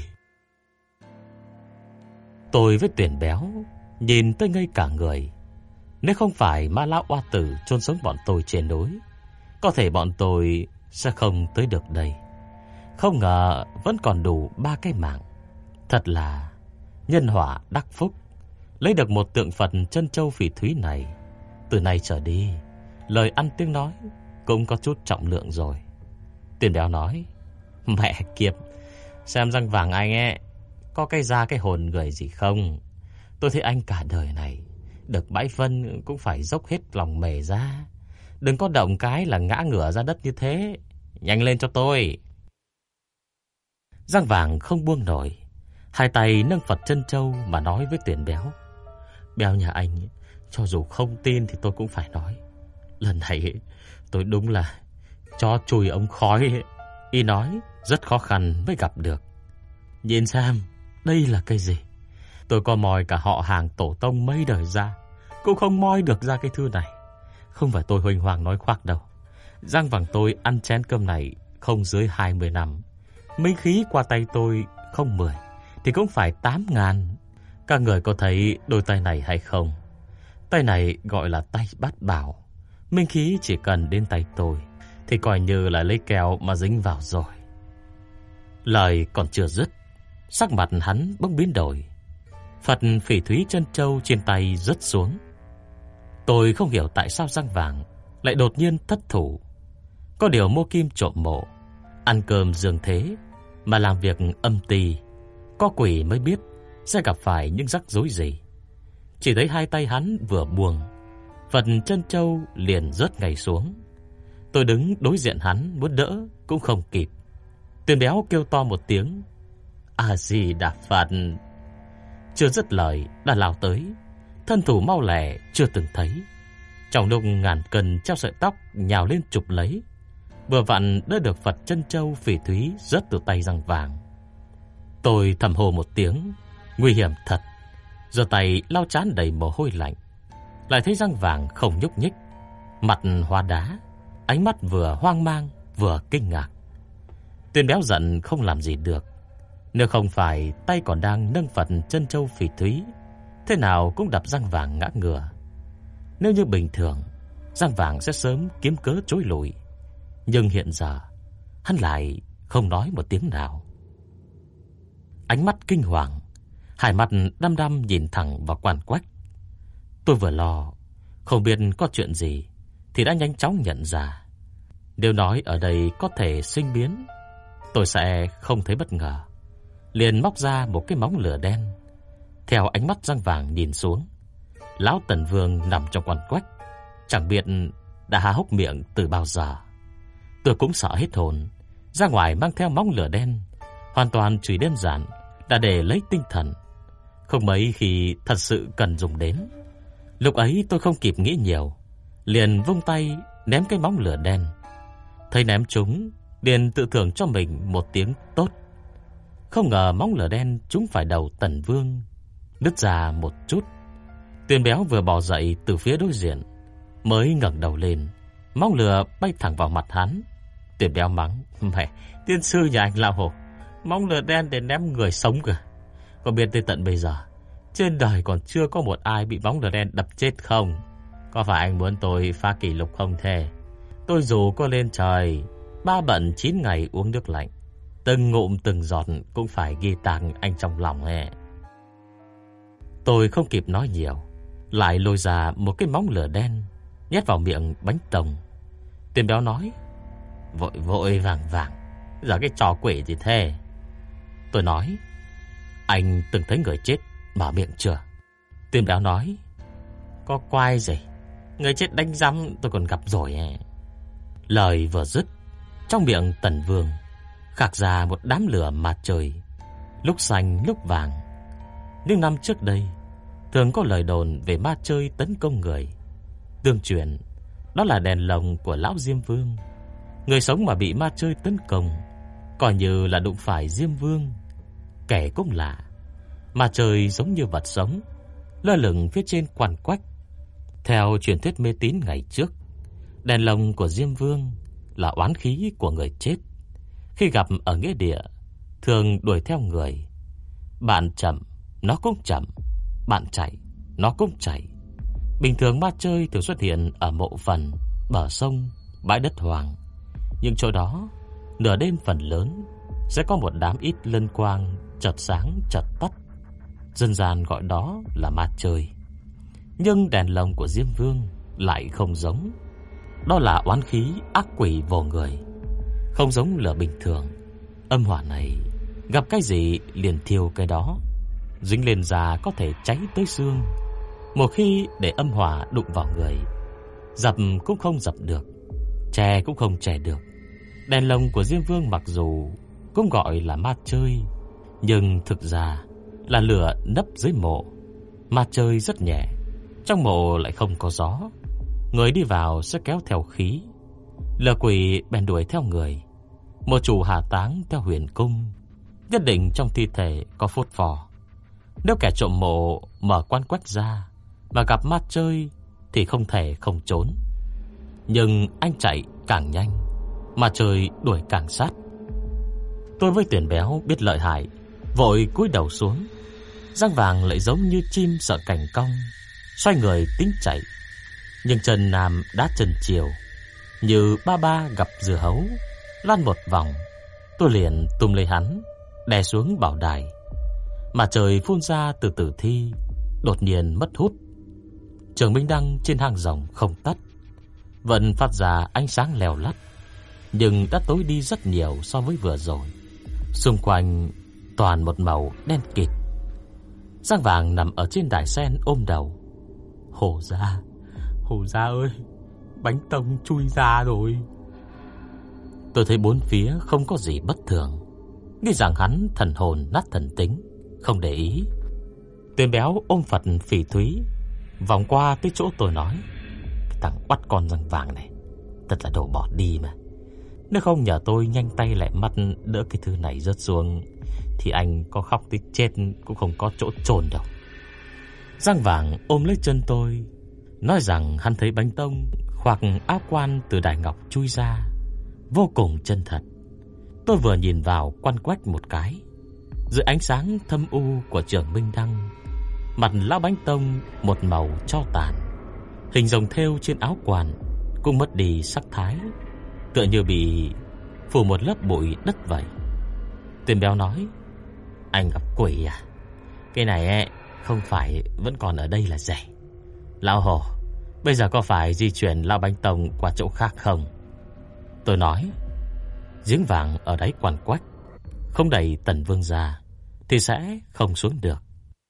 Tôi với Tuyển Béo nhìn tới ngây cả người. Nếu không phải Ma Lão Oa Tử chôn sống bọn tôi trên núi, có thể bọn tôi sẽ không tới được đây. Không ngờ vẫn còn đủ 3 cái mạng. Thật là nhân họa đắc phúc, lấy được một tượng Phật trân châu phỉ thúy này. Từ nay trở đi, lời ăn tiếng nói cũng có chút trọng lượng rồi. Tuyển Béo nói: Mẹ kiếp, xem Giang Vàng anh ấy có cái da cái hồn người gì không? Tôi thấy anh cả đời này được bãi phân cũng phải dốc hết lòng mề ra. Đừng có động cái là ngã ngửa ra đất như thế. Nhanh lên cho tôi. Giang Vàng không buông nổi, hai tay nâng Phật trân châu mà nói với Tuyển Béo: Béo nhà anh, cho dù không tin thì tôi cũng phải nói. Lần này tôi đúng là cho chùi ống khói. Y nói rất khó khăn mới gặp được. Nhìn xem, đây là cái gì? Tôi có moi cả họ hàng tổ tông mấy đời ra, cũng không moi được ra cái thư này. Không phải tôi huênh hoang nói khoác đâu. Giang Vàng tôi ăn chén cơm này không dưới 20 năm. Minh khí qua tay tôi không 10 thì cũng phải 8.000. Các người có thấy đôi tay này hay không? Tay này gọi là tay bát bảo. Minh khí chỉ cần đến tay tôi thì coi như là lấy keo mà dính vào rồi. Lời còn chưa dứt, sắc mặt hắn bỗng biến đổi. Phật phỉ thúy chân châu trên tay rớt xuống. Tôi không hiểu tại sao Giang Vàng lại đột nhiên thất thủ. Có điều Mô Kim trộm mộ, ăn cơm dương thế mà làm việc âm tì, có quỷ mới biết sẽ gặp phải những rắc rối gì. Chỉ thấy hai tay hắn vừa buông, Phật chân châu liền rớt ngay xuống. Tôi đứng đối diện hắn muốn đỡ cũng không kịp. Tuyển Béo kêu to một tiếng: A Di Đà Phật! Chưa dứt lời đã lao tới, thân thủ mau lẹ chưa từng thấy. Trong lúc ngàn cân treo sợi tóc nhào lên chụp lấy, vừa vặn đỡ được Phật chân châu phỉ thúy rớt từ tay Giang Vàng. Tôi thầm hô một tiếng, nguy hiểm thật. Giơ tay lau trán đầy mồ hôi lạnh, lại thấy Giang Vàng không nhúc nhích, mặt hóa đá, ánh mắt vừa hoang mang vừa kinh ngạc. Tuyển Béo giận không làm gì được. Nếu không phải tay còn đang nâng Phật chân châu phỉ thúy, thế nào cũng đập Giang Vàng ngã ngửa. Nếu như bình thường, Giang Vàng sẽ sớm kiếm cớ chối lùi, nhưng hiện giờ hắn lại không nói một tiếng nào. Ánh mắt kinh hoàng, hai mắt đăm đăm nhìn thẳng vào Quan Quách. Tôi vừa lo không biết có chuyện gì thì đã nhanh chóng nhận ra, nếu nói ở đây có thể sinh biến, tôi sẽ không thấy bất ngờ. Liền móc ra một cái móng lửa đen. Theo ánh mắt Giang Vàng nhìn xuống, lão Tần Vương nằm trong Quan Quách chẳng biết đã há hốc miệng từ bao giờ. Tôi cũng sợ hết hồn, ra ngoài mang theo móng lửa đen, hoàn toàn chỉ đơn giản đã để lấy tinh thần, không mấy khi thật sự cần dùng đến. Lúc ấy tôi không kịp nghĩ nhiều, liền vung tay ném cái móng lửa đen. Thấy ném trúng, liền tự thưởng cho mình một tiếng tốt. Không ngờ móng lửa đen trúng phải đầu Tần Vương, nứt ra một chút. Tuyền Béo vừa bò dậy từ phía đối diện, mới ngẩng đầu lên, móng lửa bay thẳng vào mặt hắn. Tuyền Béo mắng: "Mẹ, tiên sư nhà anh lão hồ, móng lửa đen để ném người sống kìa. Có biết tới tận bây giờ, trên đời còn chưa có một ai bị móng lửa đen đập chết không? Có phải anh muốn tôi phá kỷ lục không thế? Tôi dù có lên trời 3 bận 9 ngày uống nước lạnh, từng ngụm từng giọt cũng phải ghi tàng anh trong lòng ấy." Tôi không kịp nói nhiều, lại lôi ra một cái móng lửa đen nhét vào miệng Bánh Tông. Tuyền Béo nói: "Vội vội vàng vàng, giờ cái trò quỷ gì thế?" Tôi nói: "Anh từng thấy người chết mở miệng chưa?" Tuyền Béo nói: "Có quái gì, người chết đánh rắm tôi còn gặp rồi." Lời vừa dứt, trong miệng Tần Vương khạc ra một đám lửa mặt trời, lúc xanh lúc vàng. Nhưng năm trước đây, thường có lời đồn về ma chơi tấn công người. Tương truyền, đó là đèn lồng của lão Diêm Vương. Người sống mà bị ma chơi tấn công, coi như là đụng phải Diêm Vương. Kẻ cũng lạ, ma chơi giống như vật sống, lơ lửng phía trên quan quách. Theo truyền thuyết mê tín ngày trước, đèn lồng của Diêm Vương là oán khí của người chết. Khi gặp ở nghĩa địa, thường đuổi theo người. Bạn chậm, nó cũng chậm. Bạn chạy, nó cũng chạy. Bình thường ma chơi thường xuất hiện ở mộ phần, bờ sông, bãi đất hoang. Nhưng chỗ đó, nửa đêm phần lớn sẽ có một đám ít lân quang chợt sáng chợt tắt. Dân gian gọi đó là ma chơi. Nhưng đèn lồng của Diêm Vương lại không giống. Đó là oán khí ác quỷ vồ người, không giống lửa bình thường. Âm hỏa này gặp cái gì liền thiêu cái đó, dính lên da có thể cháy tới xương. Một khi để âm hỏa đụng vào người, dập cũng không dập được, che cũng không che được. Đèn lồng của Diêm Vương mặc dù cũng gọi là ma chơi, nhưng thực ra là lửa nấp dưới mộ. Ma chơi rất nhẹ, trong mộ lại không có gió, người đi vào sẽ kéo theo khí. Lửa quỷ bèn đuổi theo người. Một chủ hạ táng theo huyền cung, nhất định trong thi thể có phốt phò. Nếu kẻ trộm mộ mở quan quách ra mà gặp ma chơi thì không thể không trốn. Nhưng anh chạy càng nhanh, ma chơi đuổi càng sát. Tôi với Tuyền Béo biết lợi hại, vội cúi đầu xuống. Giang Vàng lại giống như chim sợ cành cong, xoay người tính chạy. Nhưng chân nam đá chân chiều, như ba ba gặp dưa hấu, lăn một vòng. Tôi liền tung lấy hắn, đè xuống bảo đài. Mà trời phun ra từ tử thi đột nhiên mất hút. Trường minh đăng trên hang rồng không tắt, vẫn phát ra ánh sáng lèo lắt, nhưng đã tối đi rất nhiều so với vừa rồi. Xung quanh toàn một màu đen kịt. Giang Vàng nằm ở trên đài sen ôm đầu. Hổ gia ơi, Bánh Tông chui ra rồi. Tôi thấy bốn phía không có gì bất thường, nghĩ rằng hắn thần hồn nát thần tính, không để ý. Tuyền Béo ôm Phật phỉ thúy vòng qua tới chỗ tôi nói: "Cái thằng oắt con Giang Vàng này thật là đồ bỏ đi mà. Nếu không nhờ tôi nhanh tay lẹ mắt đỡ cái thứ này rớt xuống, thì anh có khóc tới chết cũng không có chỗ chôn đâu." Giang Vàng ôm lấy chân tôi, nói rằng hắn thấy Bánh Tông khoác áo quan từ đài ngọc chui ra, vô cùng chân thật. Tôi vừa nhìn vào quan quách một cái, dưới ánh sáng thâm u của trường minh đăng, mặt lão Bánh Tông một màu tro tàn. Hình rồng thêu trên áo quan cũng mất đi sắc thái, tựa như bị phủ một lớp bụi đất vậy. Tuyền Béo nói: "Anh gặp quỷ à? Cái này ấy, không phải vẫn còn ở đây là rẻ. Lão Hồ, bây giờ có phải di chuyển lão Bánh Tông qua chỗ khác không?" Tôi nói: "Giếng vàng ở đáy quan quách, không đẩy Tần Vương ra thì sẽ không xuống được."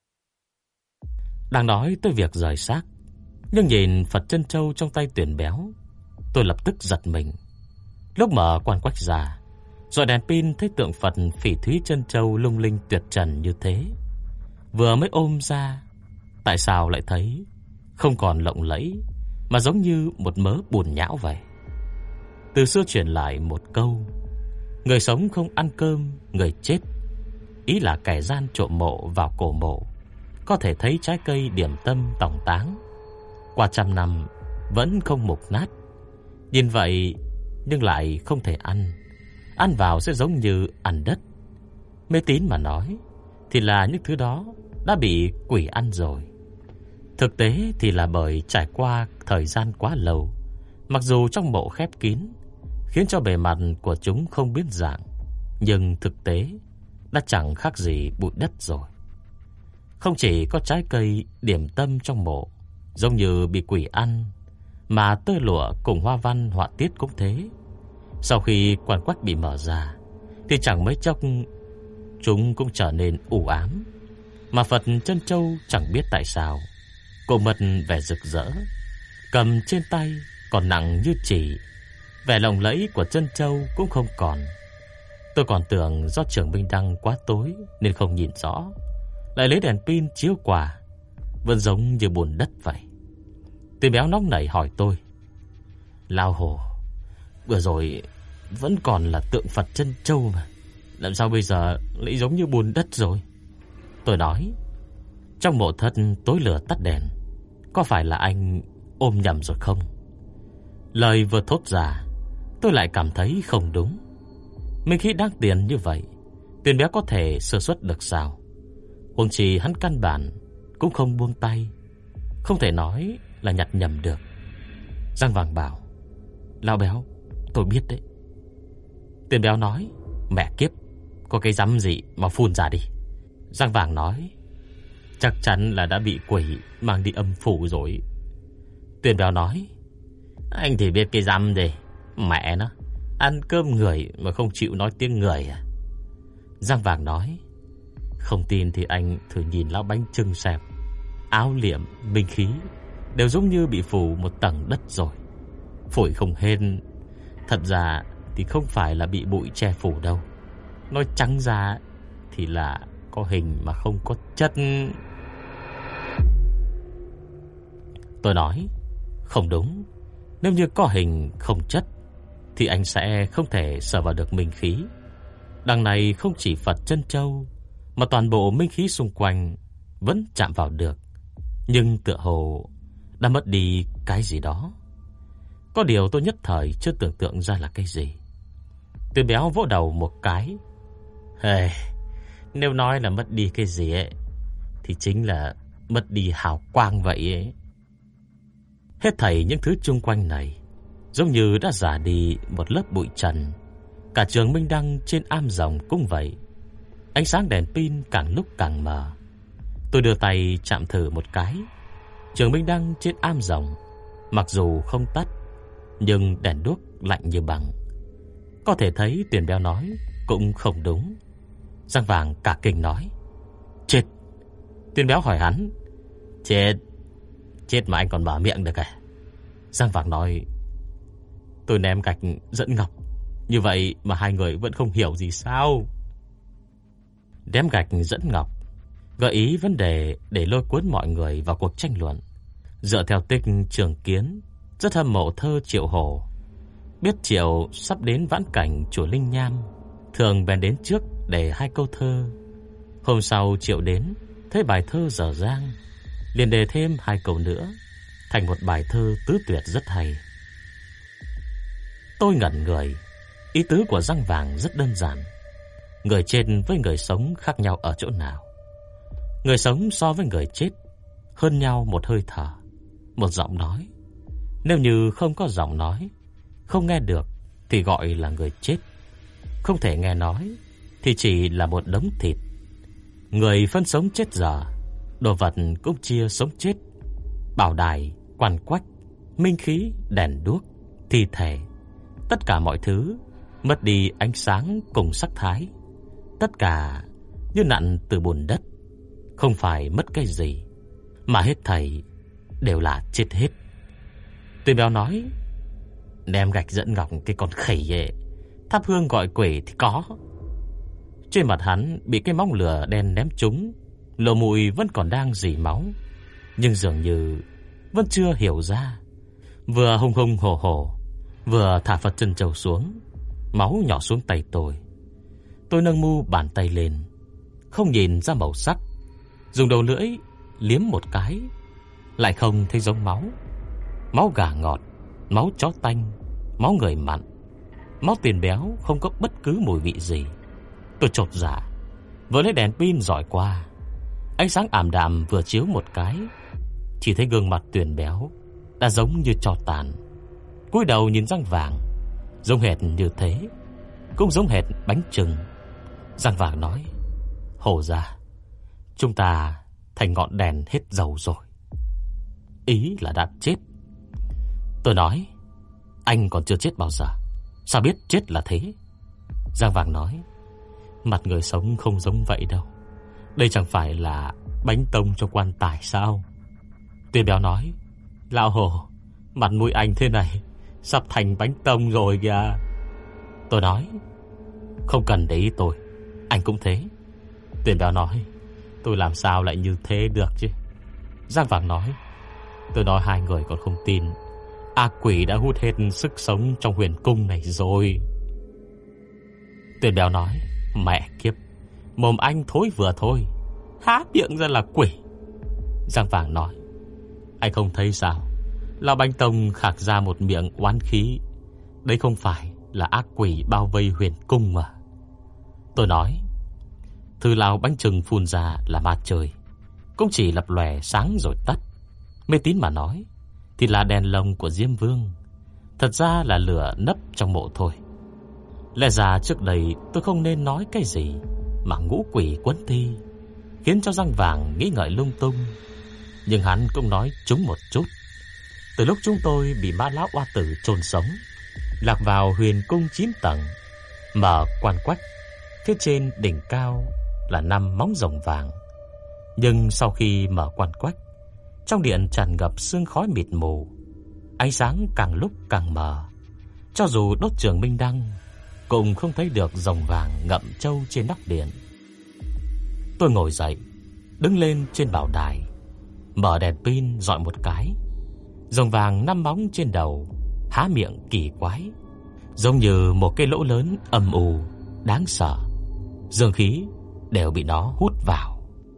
Đang nói tới việc rời xác, nhưng nhìn Phật chân châu trong tay Tuyền Béo, tôi lập tức giật mình. Lúc mở quan quách ra, Rồi đèn pin thấy tượng Phật phỉ thúy chân châu lung linh tuyệt trần như thế, vừa mới ôm ra, tại sao lại thấy không còn lộng lẫy, mà giống như một mớ bùn nhão vậy. Từ xưa truyền lại một câu: người sống không ăn cơm người chết, ý là kẻ gian trộm mộ vào cổ mộ có thể thấy trái cây điểm tâm tòng táng, qua trăm năm vẫn không mục nát. Nhìn vậy nhưng lại không thể ăn, ăn vào sẽ giống như ăn đất. Mê tín mà nói thì là những thứ đó đã bị quỷ ăn rồi. Thực tế thì là bởi trải qua thời gian quá lâu, mặc dù trong mộ khép kín khiến cho bề mặt của chúng không biến dạng, nhưng thực tế đã chẳng khác gì bụi đất rồi. Không chỉ có trái cây điểm tâm trong mộ giống như bị quỷ ăn, mà tơ lụa cùng hoa văn họa tiết cũng thế. Sau khi quan quách bị mở ra thì chẳng mấy chốc chúng cũng trở nên u ám, mà Phật chân châu chẳng biết tại sao cô mất vẻ rực rỡ, cầm trên tay còn nặng như chỉ, vẻ lộng lẫy của chân châu cũng không còn. Tôi còn tưởng do trường Minh Đăng quá tối nên không nhìn rõ, lại lấy đèn pin chiếu qua, vẫn giống như bùn đất vậy. Tên béo nóng nảy hỏi tôi: Lão Hồ, vừa rồi vẫn còn là tượng Phật chân châu mà, làm sao bây giờ lại giống như bùn đất rồi? Tôi nói: trong mộ thất tối lửa tắt đèn, có phải là anh ôm nhầm rồi không? Lời vừa thốt ra, tôi lại cảm thấy không đúng. Minh khí đáng tiền như vậy, Tuyền béo có thể sơ suất được sao? Huống chi hắn căn bản cũng không buông tay, không thể nói là nhặt nhầm được. Giang Vàng bảo: Lão béo, tôi biết đấy. Tuyền béo nói: mẹ kiếp, có cái rắm gì mà phun ra đi. Giang Vàng nói: chắc chắn là đã bị quỷ mang đi âm phủ rồi. Tuyền béo nói: anh thì biết cái rắm gì, mẹ nó, ăn cơm người mà không chịu nói tiếng người à? Giang Vàng nói: không tin thì anh thử nhìn lão bánh chưng xem, áo liệm, binh khí đều giống như bị phủ một tầng đất rồi. Phổi không hên. Thật ra thì không phải là bị bụi che phủ đâu, nói trắng ra thì là có hình mà không có chất. Tôi nói: không đúng, nếu như có hình không chất thì anh sẽ không thể sờ vào được minh khí. Đằng này không chỉ Phật chân châu, mà toàn bộ minh khí xung quanh vẫn chạm vào được, nhưng tựa hồ đã mất đi cái gì đó. Có điều tôi nhất thời chưa tưởng tượng ra là cái gì. Tuyền béo vỗ đầu một cái: hey, nếu nói là mất đi cái gì ấy, thì chính là mất đi hào quang vậy ấy. Hết thảy những thứ chung quanh này giống như đã rả đi một lớp bụi trần. Cả trường Minh Đăng trên am rồng cũng vậy. Ánh sáng đèn pin càng lúc càng mờ. Tôi đưa tay chạm thử một cái. Trường Minh Đăng trên am rồng mặc dù không tắt, nhưng đèn đuốc lạnh như bằng. Có thể thấy Tuyền béo nói cũng không đúng. Giang Vàng cả kinh nói: chết. Tuyền béo hỏi hắn: chết? Chết mà anh còn mở miệng được à? Giang Vàng nói: tôi ném gạch dẫn ngọc, như vậy mà hai người vẫn không hiểu gì sao? Ném gạch dẫn ngọc gợi ý vấn đề để lôi cuốn mọi người vào cuộc tranh luận. Dựa theo tích Trường Kiến rất hâm mộ thơ Triệu Hổ, biết Triệu sắp đến vãn cảnh chùa Linh Nham, thường bèn đến trước để hai câu thơ. Hôm sau Triệu đến, thấy bài thơ dở dang, liền đề thêm hai câu nữa, thành một bài thơ tứ tuyệt rất hay. Tôi ngẩn người. Ý tứ của Giang Vàng rất đơn giản. Người chết với người sống khác nhau ở chỗ nào? Người sống so với người chết hơn nhau một hơi thở, một giọng nói. Nếu như không có giọng nói, không nghe được thì gọi là người chết. Không thể nghe nói thì chỉ là một đống thịt. Người phân sống chết giờ, đồ vật cũng chia sống chết. Bảo đài, quan quách, minh khí, đèn đuốc, thi thể, tất cả mọi thứ mất đi ánh sáng cùng sắc thái. Tất cả như nặn từ bùn đất. Không phải mất cái gì, mà hết thảy đều là chết hết. Tuyền béo nói: ném gạch dẫn ngọc cái con khỉ ấy, thắp hương gọi quỷ thì có. Trên mặt hắn bị cái móng lửa đen ném trúng, lỗ mũi vẫn còn đang rỉ máu, nhưng dường như vẫn chưa hiểu ra. Vừa hùng hùng hổ hổ, vừa thả Phật chân châu xuống, máu nhỏ xuống tay tôi. Tôi nâng mu bàn tay lên, không nhìn ra màu sắc, dùng đầu lưỡi liếm một cái, lại không thấy giống máu. Máu gà ngọt, máu chó tanh, máu người mặn, máu tiền béo, không có bất cứ mùi vị gì. Tôi chột dạ, vừa lấy đèn pin dọi qua. Ánh sáng ảm đạm vừa chiếu một cái, chỉ thấy gương mặt Tuyền béo đã giống như tro tàn. Cúi đầu nhìn răng vàng, giống hệt như thế, cũng giống hệt bánh chừng. Răng vàng nói: Hổ gia, chúng ta thành ngọn đèn hết dầu rồi. Ý là đã chết. Tôi nói: Anh còn chưa chết bao giờ, sao biết chết là thế? Răng vàng nói: Mặt người sống không giống vậy đâu. Đây chẳng phải là bánh tông cho quan tài sao? Tuyền béo nói: Lão Hồ, mặt mũi anh thế này sắp thành bánh tông rồi kìa. Tôi nói: Không cần để ý tôi, anh cũng thế. Tuyền béo nói: Tôi làm sao lại như thế được chứ? Giang vàng nói: Tôi nói hai người còn không tin. Ác quỷ đã hút hết sức sống trong huyền cung này rồi. Tuyền béo nói: Mẹ kiếp, mồm anh thối vừa thôi, há miệng ra là quỷ. Giang vàng nói: Anh không thấy sao? Lão Bánh Tông khạc ra một miệng oán khí. Đấy không phải là ác quỷ bao vây huyền cung mà. Tôi nói: Thứ lão bánh chừng phun ra là ma trời, cũng chỉ lập lòe sáng rồi tắt. Mê tín mà nói thì là đèn lồng của Diêm Vương, thật ra là lửa nấp trong mộ thôi. Lẽ ra trước đây tôi không nên nói cái gì mà ngũ quỷ quấn thi, khiến cho Răng Vàng nghĩ ngợi lung tung. Nhưng hắn cũng nói trúng một chút. Từ lúc chúng tôi bị ma lão oa tử chôn sống, lạc vào huyền cung 9 tầng, mở quan quách, phía trên đỉnh cao là 5 móng rồng vàng. Nhưng sau khi mở quan quách, trong điện tràn ngập sương khói mịt mù, ánh sáng càng lúc càng mờ. Cho dù đốt trường minh đăng cũng không thấy được rồng vàng ngậm trâu trên nóc điện. Tôi ngồi dậy, đứng lên trên bảo đài, mở đèn pin dọi một cái. Rồng vàng 5 móng trên đầu há miệng kỳ quái, giống như một cái lỗ lớn âm u đáng sợ. Dương khí đều bị nó hút vào.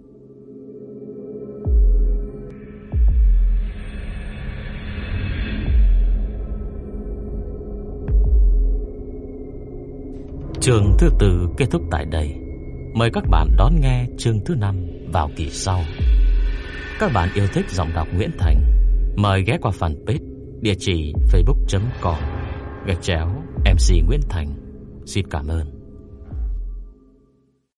Chương thứ 4 kết thúc tại đây. Mời các bạn đón nghe chương thứ 5 vào kỳ sau. Các bạn yêu thích giọng đọc Nguyễn Thành, mời ghé qua fanpage, địa chỉ facebook.com/MC Nguyễn Thành. Xin cảm ơn.